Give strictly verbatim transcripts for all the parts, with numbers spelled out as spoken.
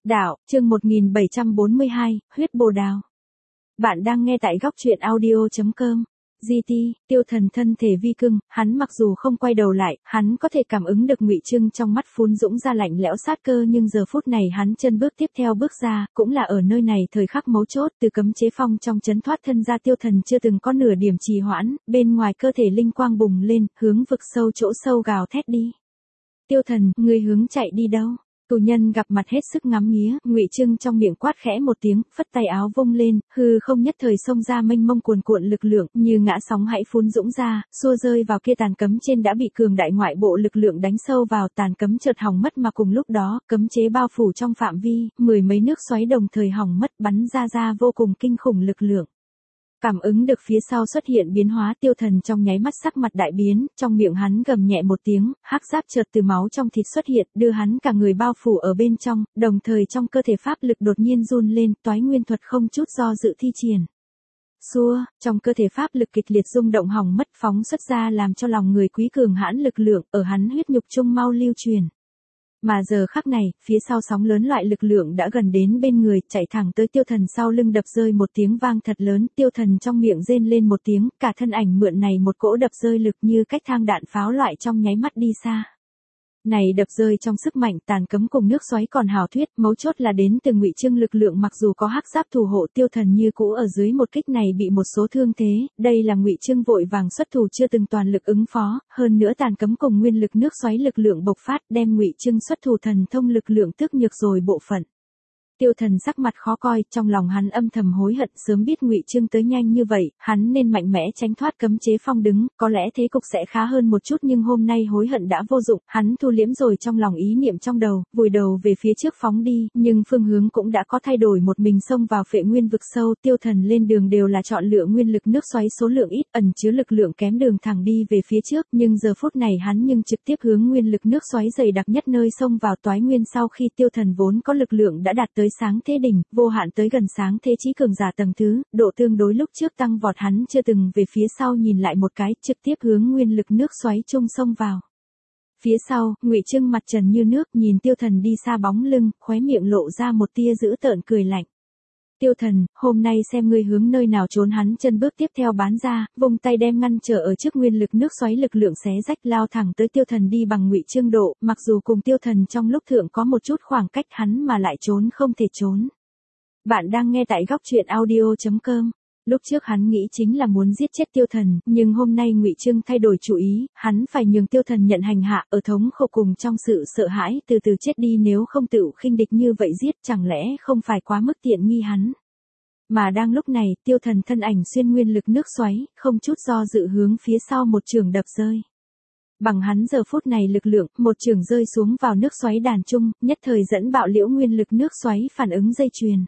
Đạo, chương một nghìn bảy trăm bốn mươi hai, huyết bồ đào. Bạn đang nghe tại góc truyện audio chấm com. giê tê, Tiêu Thần thân thể vi cưng, hắn mặc dù không quay đầu lại, hắn có thể cảm ứng được Ngụy Trưng trong mắt phún dũng ra lạnh lẽo sát cơ, nhưng giờ phút này hắn chân bước tiếp theo bước ra, cũng là ở nơi này thời khắc mấu chốt, từ cấm chế phong trong chấn thoát thân ra. Tiêu Thần chưa từng có nửa điểm trì hoãn, bên ngoài cơ thể linh quang bùng lên, hướng vực sâu chỗ sâu gào thét đi. Tiêu Thần, ngươi hướng chạy đi đâu? Tù nhân gặp mặt hết sức ngắm nghía, Ngụy Trưng trong miệng quát khẽ một tiếng, phất tay áo vung lên, hư không nhất thời xông ra mênh mông cuồn cuộn lực lượng, như ngã sóng hãy phun dũng ra, xua rơi vào kia tàn cấm trên đã bị cường đại ngoại bộ lực lượng đánh sâu vào. Tàn cấm chợt hỏng mất, mà cùng lúc đó, cấm chế bao phủ trong phạm vi, mười mấy nước xoáy đồng thời hỏng mất, bắn ra ra vô cùng kinh khủng lực lượng. Cảm ứng được phía sau xuất hiện biến hóa, Tiêu Thần trong nháy mắt sắc mặt đại biến, trong miệng hắn gầm nhẹ một tiếng, hắc giáp chợt từ máu trong thịt xuất hiện, đưa hắn cả người bao phủ ở bên trong, đồng thời trong cơ thể pháp lực đột nhiên run lên, toái nguyên thuật không chút do dự thi triển. Xua, trong cơ thể pháp lực kịch liệt rung động hỏng mất, phóng xuất ra làm cho lòng người quý cường hãn lực lượng, ở hắn huyết nhục trung mau lưu truyền. Mà giờ khắc này, phía sau sóng lớn loại lực lượng đã gần đến bên người, chạy thẳng tới Tiêu Thần sau lưng, đập rơi một tiếng vang thật lớn. Tiêu Thần trong miệng rên lên một tiếng, cả thân ảnh mượn này một cỗ đập rơi lực như cách thang đạn pháo loại trong nháy mắt đi xa. Này đập rơi trong sức mạnh, tàn cấm cùng nước xoáy còn hào thuyết, mấu chốt là đến từ Ngụy Trưng lực lượng, mặc dù có hắc giáp thủ hộ, Tiêu Thần như cũ ở dưới một kích này bị một số thương thế, đây là Ngụy Trưng vội vàng xuất thủ chưa từng toàn lực ứng phó, hơn nữa tàn cấm cùng nguyên lực nước xoáy lực lượng bộc phát, đem Ngụy Trưng xuất thủ thần thông lực lượng tước nhược rồi bộ phận. Tiêu Thần sắc mặt khó coi, trong lòng hắn âm thầm hối hận, sớm biết Ngụy Trưng tới nhanh như vậy, hắn nên mạnh mẽ tránh thoát cấm chế phong đứng, có lẽ thế cục sẽ khá hơn một chút, nhưng hôm nay hối hận đã vô dụng, hắn thu liễm rồi trong lòng ý niệm trong đầu, vùi đầu về phía trước phóng đi, nhưng phương hướng cũng đã có thay đổi, một mình xông vào phệ nguyên vực sâu. Tiêu Thần lên đường đều là chọn lựa nguyên lực nước xoáy số lượng ít, ẩn chứa lực lượng kém, đường thẳng đi về phía trước, nhưng giờ phút này hắn nhưng trực tiếp hướng nguyên lực nước xoáy dày đặc nhất nơi xông vào toái nguyên. Sau khi Tiêu Thần vốn có lực lượng đã đạt tới sáng thế đỉnh, vô hạn tới gần sáng thế chí cường giả tầng thứ, độ tương đối lúc trước tăng vọt, hắn chưa từng về phía sau nhìn lại một cái, trực tiếp hướng nguyên lực nước xoáy chung xông vào. Phía sau, Ngụy Trưng mặt trần như nước, nhìn Tiêu Thần đi xa bóng lưng, khóe miệng lộ ra một tia dữ tợn cười lạnh. Tiêu Thần, hôm nay xem ngươi hướng nơi nào trốn. Hắn chân bước tiếp theo bán ra, vung tay đem ngăn trở ở trước nguyên lực nước xoáy lực lượng xé rách, lao thẳng tới Tiêu Thần đi bằng Ngụy Trưng độ, mặc dù cùng Tiêu Thần trong lúc thượng có một chút khoảng cách, hắn mà lại trốn không thể trốn. Bạn đang nghe tại góc truyện audio chấm com. Lúc trước hắn nghĩ chính là muốn giết chết Tiêu Thần, nhưng hôm nay Ngụy Trưng thay đổi chủ ý, hắn phải nhường Tiêu Thần nhận hành hạ, ở thống khổ cùng trong sự sợ hãi, từ từ chết đi, nếu không tự khinh địch như vậy giết, chẳng lẽ không phải quá mức tiện nghi hắn. Mà đang lúc này, Tiêu Thần thân ảnh xuyên nguyên lực nước xoáy, không chút do dự hướng phía sau một trường đập rơi. Bằng hắn giờ phút này lực lượng, một trường rơi xuống vào nước xoáy đàn trung, nhất thời dẫn bạo liễu nguyên lực nước xoáy phản ứng dây chuyền.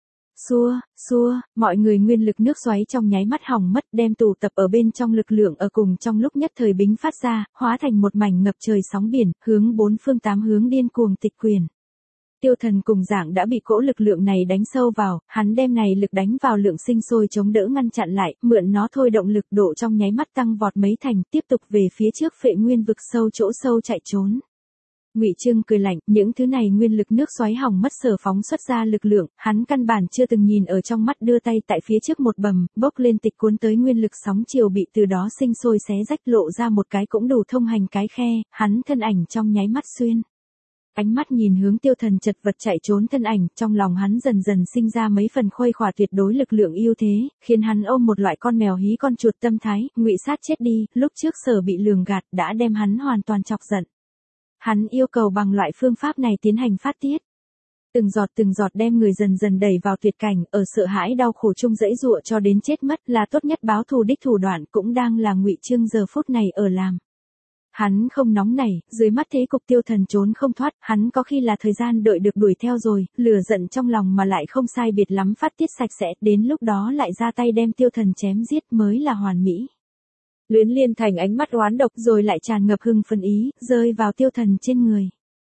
Xua, xua, mọi người nguyên lực nước xoáy trong nháy mắt hỏng mất, đem tụ tập ở bên trong lực lượng ở cùng trong lúc nhất thời bính phát ra, hóa thành một mảnh ngập trời sóng biển, hướng bốn phương tám hướng điên cuồng tịch quyền. Tiêu Thần cùng dạng đã bị cỗ lực lượng này đánh sâu vào, hắn đem này lực đánh vào lượng sinh sôi chống đỡ ngăn chặn lại, mượn nó thôi động lực độ trong nháy mắt tăng vọt mấy thành, tiếp tục về phía trước phệ nguyên vực sâu chỗ sâu chạy trốn. Ngụy Trưng cười lạnh, những thứ này nguyên lực nước xoáy hỏng mất sở phóng xuất ra lực lượng, hắn căn bản chưa từng nhìn ở trong mắt, đưa tay tại phía trước một bầm, bốc lên tịch cuốn tới nguyên lực sóng chiều bị từ đó sinh sôi xé rách, lộ ra một cái cũng đủ thông hành cái khe, hắn thân ảnh trong nháy mắt xuyên. Ánh mắt nhìn hướng Tiêu Thần chật vật chạy trốn thân ảnh, trong lòng hắn dần dần sinh ra mấy phần khuây khỏa tuyệt đối lực lượng ưu thế, khiến hắn ôm một loại con mèo hí con chuột tâm thái, ngụy sát chết đi, lúc trước sở bị lường gạt đã đem hắn hoàn toàn chọc giận. Hắn yêu cầu bằng loại phương pháp này tiến hành phát tiết. Từng giọt từng giọt đem người dần dần đẩy vào tuyệt cảnh, ở sợ hãi đau khổ chung dẫy dụa cho đến chết mất, là tốt nhất báo thù đích thủ đoạn, cũng đang là Ngụy Trưng giờ phút này ở làm. Hắn không nóng nảy, dưới mắt thế cục Tiêu Thần trốn không thoát, hắn có khi là thời gian đợi được đuổi theo rồi, lửa giận trong lòng mà lại không sai biệt lắm phát tiết sạch sẽ, đến lúc đó lại ra tay đem Tiêu Thần chém giết mới là hoàn mỹ. Luyến Liên Thành ánh mắt oán độc rồi lại tràn ngập hưng phấn ý, rơi vào Tiêu Thần trên người.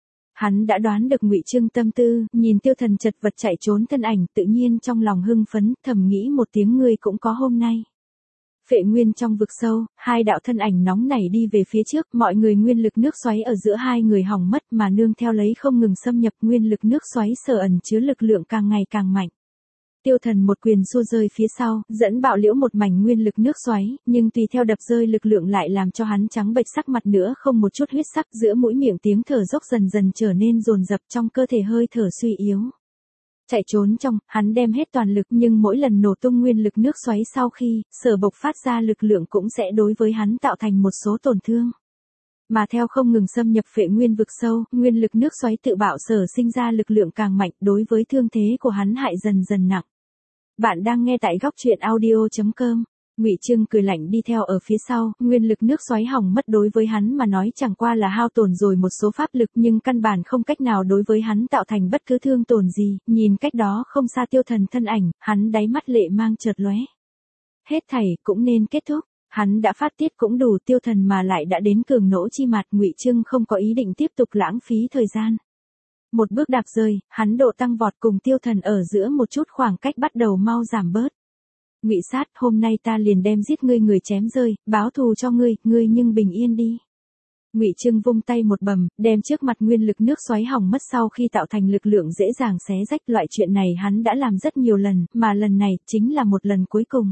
Hắn đã đoán được Ngụy Trưng tâm tư, nhìn Tiêu Thần chật vật chạy trốn thân ảnh, tự nhiên trong lòng hưng phấn, thầm nghĩ một tiếng, ngươi cũng có hôm nay. Phệ nguyên trong vực sâu, hai đạo thân ảnh nóng nảy đi về phía trước, mọi người nguyên lực nước xoáy ở giữa hai người hỏng mất mà nương theo lấy không ngừng xâm nhập, nguyên lực nước xoáy sở ẩn chứa lực lượng càng ngày càng mạnh. Tiêu Thần một quyền xua rơi phía sau, dẫn bạo liễu một mảnh nguyên lực nước xoáy, nhưng tùy theo đập rơi lực lượng lại làm cho hắn trắng bệch sắc mặt nữa không một chút huyết sắc, giữa mũi miệng tiếng thở dốc dần dần trở nên dồn dập, trong cơ thể hơi thở suy yếu. Chạy trốn trong, hắn đem hết toàn lực nhưng mỗi lần nổ tung nguyên lực nước xoáy sau khi, sở bộc phát ra lực lượng cũng sẽ đối với hắn tạo thành một số tổn thương. Mà theo không ngừng xâm nhập phệ nguyên vực sâu, nguyên lực nước xoáy tự bạo sở sinh ra lực lượng càng mạnh, đối với thương thế của hắn hại dần dần nặng. Bạn đang nghe tại góc truyện audio chấm com. Ngụy Trưng cười lạnh đi theo ở phía sau, nguyên lực nước xoáy hỏng mất đối với hắn mà nói chẳng qua là hao tổn rồi một số pháp lực nhưng căn bản không cách nào đối với hắn tạo thành bất cứ thương tổn gì, nhìn cách đó không xa Tiêu Thần thân ảnh, hắn đáy mắt lệ mang chợt lóe. Hết thảy cũng nên kết thúc, hắn đã phát tiết cũng đủ, Tiêu Thần mà lại đã đến cường nỗ chi mặt, Ngụy Trưng không có ý định tiếp tục lãng phí thời gian. Một bước đạp rơi, hắn độ tăng vọt cùng Tiêu Thần ở giữa một chút khoảng cách bắt đầu mau giảm bớt. Ngụy Sát, hôm nay ta liền đem giết ngươi người chém rơi, báo thù cho ngươi, ngươi nhưng bình yên đi. Ngụy Trưng vung tay một bầm, đem trước mặt nguyên lực nước xoáy hỏng mất sau khi tạo thành lực lượng dễ dàng xé rách, loại chuyện này hắn đã làm rất nhiều lần, mà lần này chính là một lần cuối cùng.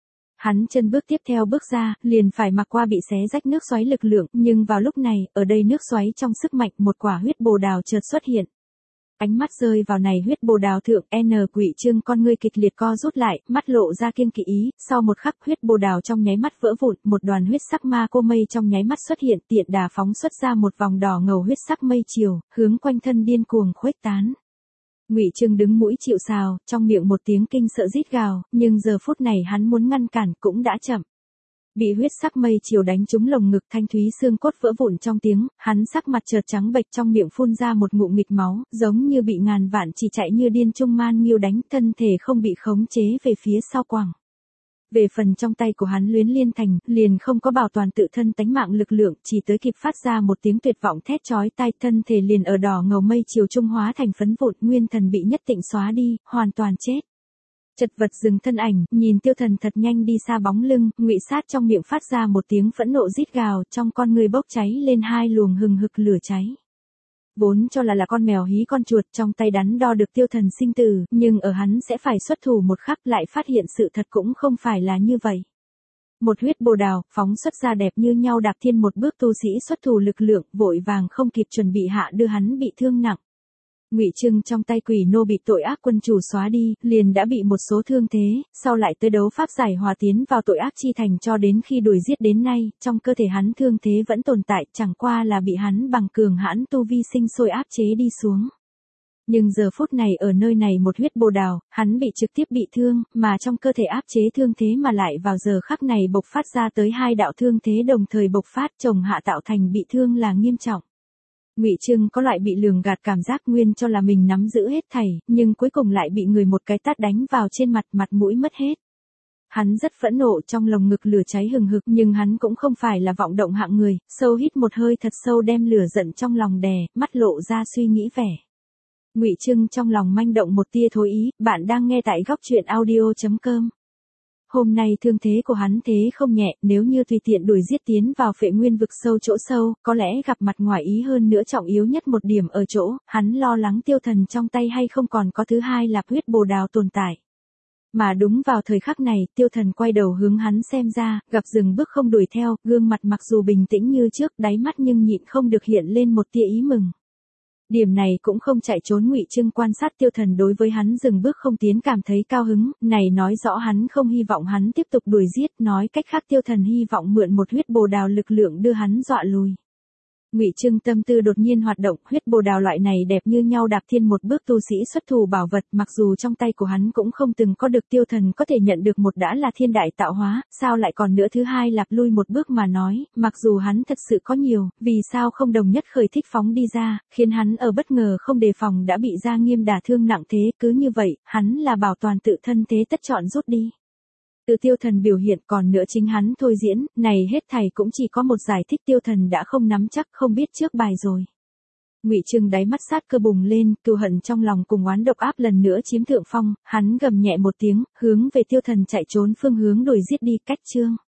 Hắn chân bước tiếp theo bước ra, liền phải mặc qua bị xé rách nước xoáy lực lượng, nhưng vào lúc này, ở đây nước xoáy trong sức mạnh, một quả huyết bồ đào chợt xuất hiện. Ánh mắt rơi vào này huyết bồ đào thượng, N Ngụy Trưng con ngươi kịch liệt co rút lại, mắt lộ ra kiêng kỵ ý, sau một khắc huyết bồ đào trong nháy mắt vỡ vụn, một đoàn huyết sắc ma cô mây trong nháy mắt xuất hiện, tiện đà phóng xuất ra một vòng đỏ ngầu huyết sắc mây chiều, hướng quanh thân điên cuồng khuếch tán. Ngụy Trưng đứng mũi chịu sào, trong miệng một tiếng kinh sợ rít gào, nhưng giờ phút này hắn muốn ngăn cản cũng đã chậm. Bị huyết sắc mây chiều đánh trúng lồng ngực, thanh thúy xương cốt vỡ vụn trong tiếng, hắn sắc mặt chợt trắng bệch, trong miệng phun ra một ngụm nghịch máu, giống như bị ngàn vạn chỉ chạy như điên trung man nghiêu đánh, thân thể không bị khống chế về phía sau quẳng. Về phần trong tay của hắn Luyến Liên Thành, liền không có bảo toàn tự thân tánh mạng lực lượng, chỉ tới kịp phát ra một tiếng tuyệt vọng thét chói tai, thân thể liền ở đỏ ngầu mây chiều trung hóa thành phấn vụn, nguyên thần bị nhất tịnh xóa đi, hoàn toàn chết. Chật vật dừng thân ảnh, nhìn Tiêu Thần thật nhanh đi xa bóng lưng, Ngụy Sát trong miệng phát ra một tiếng phẫn nộ rít gào, trong con người bốc cháy lên hai luồng hừng hực lửa cháy. Vốn cho là là con mèo hí con chuột, trong tay đắn đo được Tiêu Thần sinh tử, nhưng ở hắn sẽ phải xuất thủ một khắc lại phát hiện sự thật cũng không phải là như vậy. Một huyết bồ đào, phóng xuất ra đẹp như nhau đạp thiên một bước tu sĩ xuất thủ lực lượng, vội vàng không kịp chuẩn bị hạ đưa hắn bị thương nặng. Ngụy Trưng trong tay quỷ nô bị tội ác quân chủ xóa đi, liền đã bị một số thương thế, sau lại tới đấu pháp giải hòa tiến vào tội ác chi thành cho đến khi đuổi giết đến nay, trong cơ thể hắn thương thế vẫn tồn tại, chẳng qua là bị hắn bằng cường hãn tu vi sinh sôi áp chế đi xuống. Nhưng giờ phút này ở nơi này một huyết bồ đào, hắn bị trực tiếp bị thương, mà trong cơ thể áp chế thương thế mà lại vào giờ khắc này bộc phát ra tới hai đạo thương thế đồng thời bộc phát, chồng hạ tạo thành bị thương là nghiêm trọng. Ngụy Trưng có loại bị lường gạt cảm giác, nguyên cho là mình nắm giữ hết thảy, nhưng cuối cùng lại bị người một cái tát đánh vào trên mặt, mặt mũi mất hết. Hắn rất phẫn nộ, trong lồng ngực lửa cháy hừng hực, nhưng hắn cũng không phải là vọng động hạng người, sâu hít một hơi thật sâu đem lửa giận trong lòng đè, mắt lộ ra suy nghĩ vẻ. Ngụy Trưng trong lòng manh động một tia thối ý, bạn đang nghe tại góc truyện audio chấm com. Hôm nay thương thế của hắn thế không nhẹ, nếu như tùy tiện đuổi giết tiến vào phệ nguyên vực sâu chỗ sâu, có lẽ gặp mặt ngoài ý, hơn nữa trọng yếu nhất một điểm ở chỗ, hắn lo lắng Tiêu Thần trong tay hay không còn có thứ hai lạp huyết bồ đào tồn tại. Mà đúng vào thời khắc này, Tiêu Thần quay đầu hướng hắn xem ra, gặp dừng bước không đuổi theo, gương mặt mặc dù bình tĩnh như trước, đáy mắt nhưng nhịn không được hiện lên một tia ý mừng. Điểm này cũng không chạy trốn, Ngụy Trưng quan sát Tiêu Thần đối với hắn dừng bước không tiến cảm thấy cao hứng, này nói rõ hắn không hy vọng hắn tiếp tục đuổi giết, nói cách khác Tiêu Thần hy vọng mượn một huyết bồ đào lực lượng đưa hắn dọa lùi. Ngụy Trưng tâm tư đột nhiên hoạt động, huyết bồ đào loại này đẹp như nhau đạp thiên một bước tu sĩ xuất thủ bảo vật, mặc dù trong tay của hắn cũng không từng có được, Tiêu Thần có thể nhận được một đã là thiên đại tạo hóa, sao lại còn nữa thứ hai lạp lui một bước mà nói, mặc dù hắn thật sự có nhiều, vì sao không đồng nhất khởi thích phóng đi ra, khiến hắn ở bất ngờ không đề phòng đã bị Gia Nghiêm đả thương nặng thế, cứ như vậy, hắn là bảo toàn tự thân thế tất chọn rút đi. Từ Tiêu Thần biểu hiện, còn nữa chính hắn thôi diễn, này hết thảy cũng chỉ có một giải thích, Tiêu Thần đã không nắm chắc, không biết trước bài rồi. Ngụy Trưng đáy mắt sát cơ bùng lên, cừu hận trong lòng cùng oán độc áp lần nữa chiếm thượng phong, hắn gầm nhẹ một tiếng, hướng về Tiêu Thần chạy trốn phương hướng đuổi giết đi, cách chương.